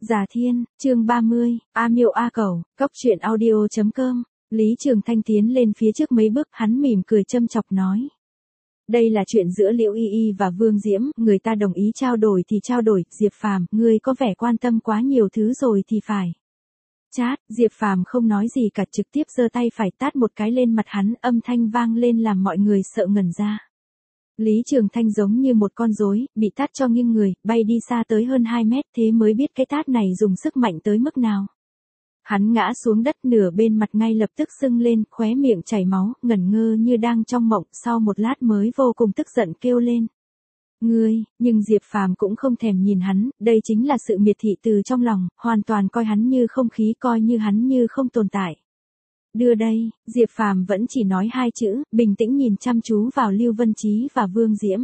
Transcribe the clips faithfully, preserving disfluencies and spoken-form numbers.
Già Thiên, chương ba mươi, A Miêu A Cẩu, cóc truyện audio chấm com. Lý Trường Thanh tiến lên phía trước mấy bước, hắn mỉm cười châm chọc nói. Đây là chuyện giữa Liễu Y Y và Vương Diễm, người ta đồng ý trao đổi thì trao đổi, Diệp Phàm, ngươi có vẻ quan tâm quá nhiều thứ rồi thì phải. Chát, Diệp Phàm không nói gì cả, trực tiếp giơ tay phải tát một cái lên mặt hắn, âm thanh vang lên làm mọi người sợ ngẩn ra. Lý Trường Thanh giống như một con rối, bị tát cho nghiêng người, bay đi xa tới hơn hai mét, thế mới biết cái tát này dùng sức mạnh tới mức nào. Hắn ngã xuống đất, nửa bên mặt ngay lập tức sưng lên, khóe miệng chảy máu, ngẩn ngơ như đang trong mộng, sau một lát mới vô cùng tức giận kêu lên. Ngươi, nhưng Diệp Phàm cũng không thèm nhìn hắn, đây chính là sự miệt thị từ trong lòng, hoàn toàn coi hắn như không khí, coi như hắn như không tồn tại. Đưa đây, Diệp Phàm vẫn chỉ nói hai chữ, bình tĩnh nhìn chăm chú vào Lưu Vân Chí và Vương Diễm.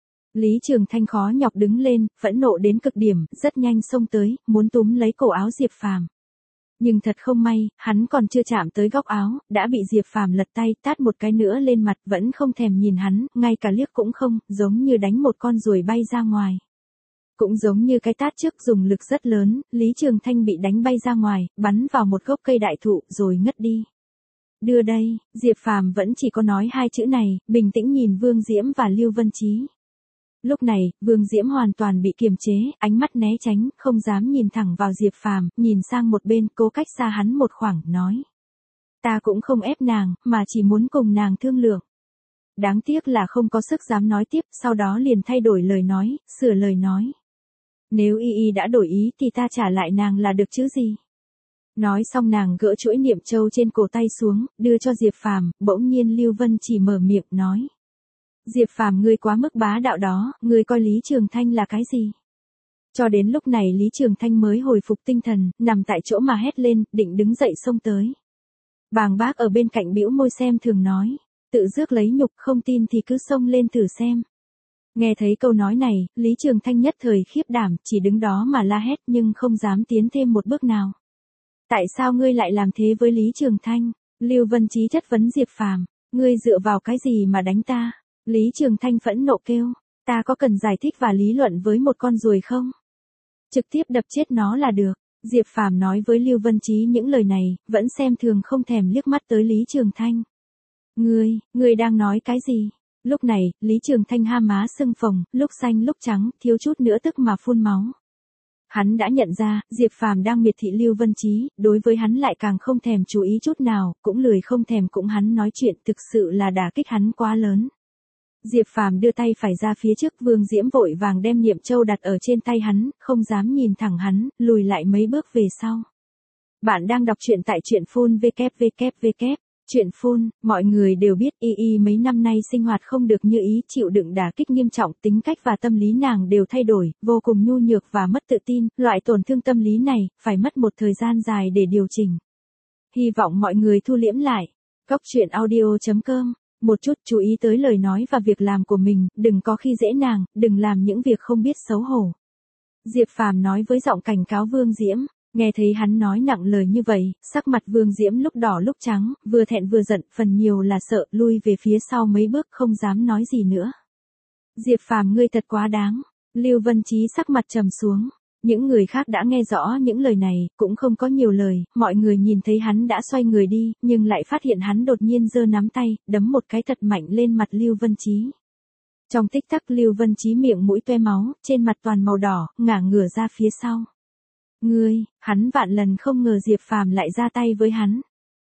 Lý Trường Thanh khó nhọc đứng lên, phẫn nộ đến cực điểm, rất nhanh xông tới, muốn túm lấy cổ áo Diệp Phàm. Nhưng thật không may, hắn còn chưa chạm tới góc áo, đã bị Diệp Phàm lật tay, tát một cái nữa lên mặt, vẫn không thèm nhìn hắn, ngay cả liếc cũng không, giống như đánh một con ruồi bay ra ngoài. Cũng giống như cái tát trước dùng lực rất lớn, Lý Trường Thanh bị đánh bay ra ngoài, bắn vào một gốc cây đại thụ rồi ngất đi. Đưa đây, Diệp Phàm vẫn chỉ có nói hai chữ này, bình tĩnh nhìn Vương Diễm và Lưu Vân Chí. Lúc này, Vương Diễm hoàn toàn bị kiềm chế, ánh mắt né tránh, không dám nhìn thẳng vào Diệp Phàm, nhìn sang một bên, cố cách xa hắn một khoảng, nói. Ta cũng không ép nàng, mà chỉ muốn cùng nàng thương lượng. Đáng tiếc là không có sức dám nói tiếp, sau đó liền thay đổi lời nói, sửa lời nói. Nếu Y Y đã đổi ý thì ta trả lại nàng là được chứ gì. Nói xong nàng gỡ chuỗi niệm châu trên cổ tay xuống, đưa cho Diệp Phàm, bỗng nhiên Lưu Vân chỉ mở miệng nói. Diệp Phàm, ngươi quá mức bá đạo đó, ngươi coi Lý Trường Thanh là cái gì? Cho đến lúc này Lý Trường Thanh mới hồi phục tinh thần, nằm tại chỗ mà hét lên, định đứng dậy xông tới. Bàng Bác ở bên cạnh bĩu môi xem thường nói, tự rước lấy nhục, không tin thì cứ xông lên thử xem. Nghe thấy câu nói này, Lý Trường Thanh nhất thời khiếp đảm, chỉ đứng đó mà la hét nhưng không dám tiến thêm một bước nào. Tại sao ngươi lại làm thế với Lý Trường Thanh? Lưu Vân Chí chất vấn Diệp Phàm, ngươi dựa vào cái gì mà đánh ta? Lý Trường Thanh phẫn nộ kêu, ta có cần giải thích và lý luận với một con ruồi không? Trực tiếp đập chết nó là được. Diệp Phàm nói với Lưu Vân Chí những lời này, vẫn xem thường không thèm liếc mắt tới Lý Trường Thanh. Ngươi, ngươi đang nói cái gì? Lúc này, Lý Trường Thanh ha má sưng phồng, lúc xanh lúc trắng, thiếu chút nữa tức mà phun máu. Hắn đã nhận ra, Diệp Phàm đang miệt thị Lưu Vân Chí, đối với hắn lại càng không thèm chú ý chút nào, cũng lười không thèm cũng hắn nói chuyện, thực sự là đả kích hắn quá lớn. Diệp Phàm đưa tay phải ra phía trước, Vương Diễm vội vàng đem niệm châu đặt ở trên tay hắn, không dám nhìn thẳng hắn, lùi lại mấy bước về sau. Bạn đang đọc truyện tại truyện phun vê kép vê kép vê kép. Chuyện phun, mọi người đều biết Y Y mấy năm nay sinh hoạt không được như ý, chịu đựng đả kích nghiêm trọng, tính cách và tâm lý nàng đều thay đổi, vô cùng nhu nhược và mất tự tin, loại tổn thương tâm lý này, phải mất một thời gian dài để điều chỉnh. Hy vọng mọi người thu liễm lại. Cóc truyện audio chấm com. Một chút chú ý tới lời nói và việc làm của mình, đừng có khi dễ nàng, đừng làm những việc không biết xấu hổ. Diệp Phàm nói với giọng cảnh cáo Vương Diễm. Nghe thấy hắn nói nặng lời như vậy, sắc mặt Vương Diễm lúc đỏ lúc trắng, vừa thẹn vừa giận, phần nhiều là sợ, lui về phía sau mấy bước không dám nói gì nữa. Diệp Phàm, ngươi thật quá đáng. Lưu Vân Chí sắc mặt trầm xuống. Những người khác đã nghe rõ những lời này, cũng không có nhiều lời, mọi người nhìn thấy hắn đã xoay người đi, nhưng lại phát hiện hắn đột nhiên giơ nắm tay, đấm một cái thật mạnh lên mặt Lưu Vân Chí. Trong tích tắc Lưu Vân Chí miệng mũi toe máu, trên mặt toàn màu đỏ, ngả ngửa ra phía sau. Ngươi, hắn vạn lần không ngờ Diệp Phàm lại ra tay với hắn.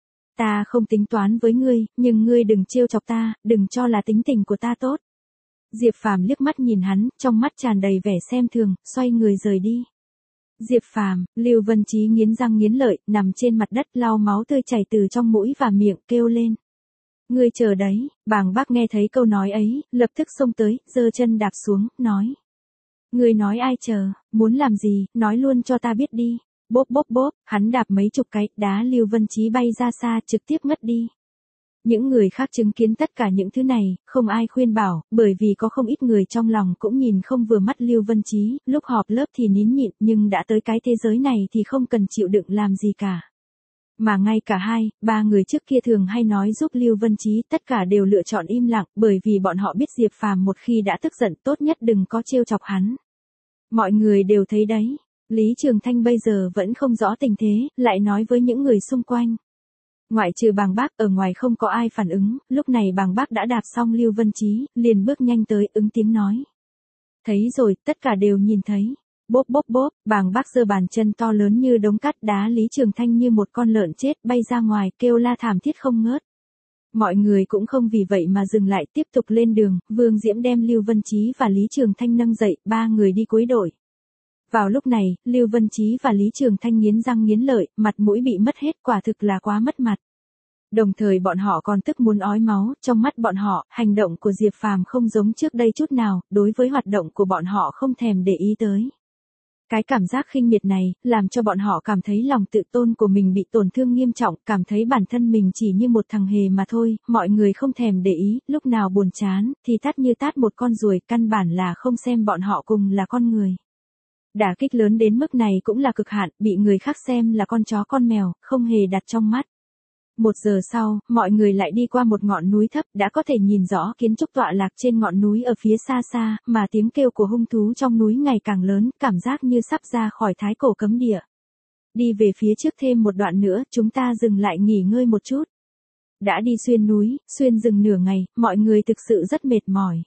Ta không tính toán với ngươi, nhưng ngươi đừng trêu chọc ta, đừng cho là tính tình của ta tốt. Diệp Phàm liếc mắt nhìn hắn, trong mắt tràn đầy vẻ xem thường, xoay người rời đi. Diệp Phàm, Lưu Vân Chí nghiến răng nghiến lợi, nằm trên mặt đất lau máu tươi chảy từ trong mũi và miệng, kêu lên. Ngươi chờ đấy. Bàng Bác nghe thấy câu nói ấy, lập tức xông tới, giơ chân đạp xuống, nói. Ngươi nói ai chờ, muốn làm gì, nói luôn cho ta biết đi. Bốp bốp bốp, hắn đạp mấy chục cái, đá Lưu Vân Chí bay ra xa, trực tiếp ngất đi. Những người khác chứng kiến tất cả những thứ này, không ai khuyên bảo, bởi vì có không ít người trong lòng cũng nhìn không vừa mắt Lưu Vân Chí, lúc họp lớp thì nín nhịn, nhưng đã tới cái thế giới này thì không cần chịu đựng làm gì cả. Mà ngay cả hai, ba người trước kia thường hay nói giúp Lưu Vân Chí, tất cả đều lựa chọn im lặng, bởi vì bọn họ biết Diệp Phàm một khi đã tức giận tốt nhất đừng có trêu chọc hắn. Mọi người đều thấy đấy. Lý Trường Thanh bây giờ vẫn không rõ tình thế, lại nói với những người xung quanh. Ngoại trừ Bàng Bác, ở ngoài không có ai phản ứng, lúc này Bàng Bác đã đạp xong Lưu Vân Chí, liền bước nhanh tới, ứng tiếng nói. Thấy rồi, tất cả đều nhìn thấy. Bốp bốp bốp, Bàng Bác giơ bàn chân to lớn như đống cát đá Lý Trường Thanh như một con lợn chết bay ra ngoài, kêu la thảm thiết không ngớt. Mọi người cũng không vì vậy mà dừng lại, tiếp tục lên đường, Vương Diễm đem Lưu Vân Chí và Lý Trường Thanh nâng dậy, ba người đi cúi đội. Vào lúc này, Lưu Vân Chí và Lý Trường Thanh nghiến răng nghiến lợi, mặt mũi bị mất hết, quả thực là quá mất mặt. Đồng thời bọn họ còn tức muốn ói máu, trong mắt bọn họ, hành động của Diệp Phàm không giống trước đây chút nào, đối với hoạt động của bọn họ không thèm để ý tới. Cái cảm giác khinh miệt này, làm cho bọn họ cảm thấy lòng tự tôn của mình bị tổn thương nghiêm trọng, cảm thấy bản thân mình chỉ như một thằng hề mà thôi, mọi người không thèm để ý, lúc nào buồn chán, thì tát như tát một con ruồi, căn bản là không xem bọn họ cùng là con người. Đả kích lớn đến mức này cũng là cực hạn, bị người khác xem là con chó con mèo, không hề đặt trong mắt. Một giờ sau, mọi người lại đi qua một ngọn núi thấp, đã có thể nhìn rõ kiến trúc tọa lạc trên ngọn núi ở phía xa xa, mà tiếng kêu của hung thú trong núi ngày càng lớn, cảm giác như sắp ra khỏi thái cổ cấm địa. Đi về phía trước thêm một đoạn nữa, chúng ta dừng lại nghỉ ngơi một chút. Đã đi xuyên núi, xuyên rừng nửa ngày, mọi người thực sự rất mệt mỏi.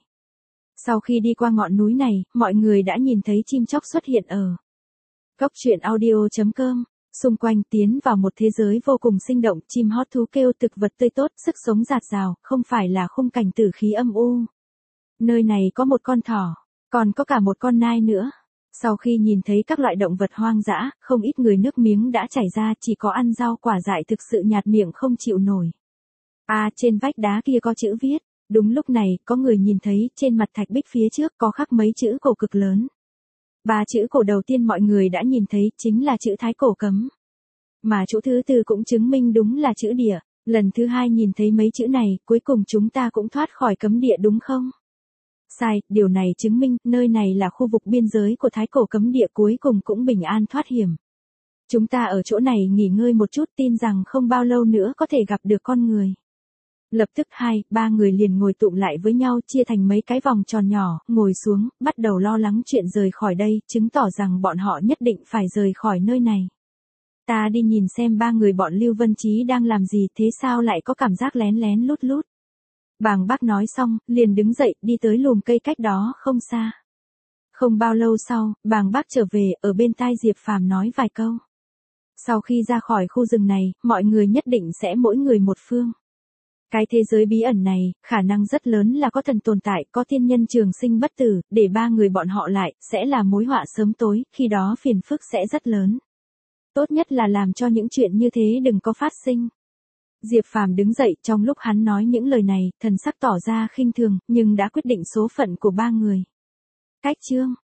Sau khi đi qua ngọn núi này, mọi người đã nhìn thấy chim chóc xuất hiện ở Cốc truyện audio chấm com. Xung quanh tiến vào một thế giới vô cùng sinh động, chim hót thú kêu, thực vật tươi tốt, sức sống rạt rào, không phải là khung cảnh tử khí âm u. Nơi này có một con thỏ, còn có cả một con nai nữa. Sau khi nhìn thấy các loại động vật hoang dã, không ít người nước miếng đã chảy ra, chỉ có ăn rau quả dại thực sự nhạt miệng không chịu nổi. À, trên vách đá kia có chữ viết. Đúng lúc này, có người nhìn thấy, trên mặt thạch bích phía trước có khắc mấy chữ cổ cực lớn. Ba chữ cổ đầu tiên mọi người đã nhìn thấy, chính là chữ Thái Cổ Cấm. Mà chữ thứ tư cũng chứng minh đúng là chữ địa. Lần thứ hai nhìn thấy mấy chữ này, cuối cùng chúng ta cũng thoát khỏi cấm địa đúng không? Sai, điều này chứng minh, nơi này là khu vực biên giới của Thái Cổ Cấm địa, cuối cùng cũng bình an thoát hiểm. Chúng ta ở chỗ này nghỉ ngơi một chút, tin rằng không bao lâu nữa có thể gặp được con người. Lập tức hai, ba người liền ngồi tụm lại với nhau, chia thành mấy cái vòng tròn nhỏ, ngồi xuống, bắt đầu lo lắng chuyện rời khỏi đây, chứng tỏ rằng bọn họ nhất định phải rời khỏi nơi này. Ta đi nhìn xem ba người bọn Lưu Vân Chí đang làm gì, thế sao lại có cảm giác lén lén lút lút. Bàng Bác nói xong, liền đứng dậy, đi tới lùm cây cách đó không xa. Không bao lâu sau, Bàng Bác trở về, ở bên tai Diệp Phàm nói vài câu. Sau khi ra khỏi khu rừng này, mọi người nhất định sẽ mỗi người một phương. Cái thế giới bí ẩn này, khả năng rất lớn là có thần tồn tại, có thiên nhân trường sinh bất tử, để ba người bọn họ lại, sẽ là mối họa sớm tối, khi đó phiền phức sẽ rất lớn. Tốt nhất là làm cho những chuyện như thế đừng có phát sinh. Diệp Phàm đứng dậy, trong lúc hắn nói những lời này, thần sắc tỏ ra khinh thường, nhưng đã quyết định số phận của ba người. Cách chương